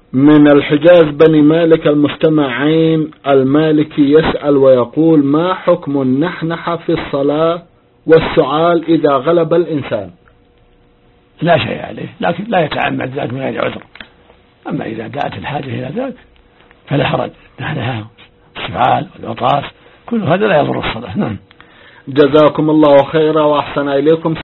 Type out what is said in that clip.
من الحجاز بني مالك المستمع عين المالكي يسأل ويقول: ما حكم النحنحة في الصلاة والسعال إذا غلب الإنسان؟ لا شيء عليه، لكن لا يتعمد ذلك من غير عذر. أما إذا دعت الحاجة إلى ذلك فلا حرج. النحنحة والسعال والعطاس كل هذا لا يضر الصلاة. نعم. جزاكم الله خيرا وأحسن إليكم.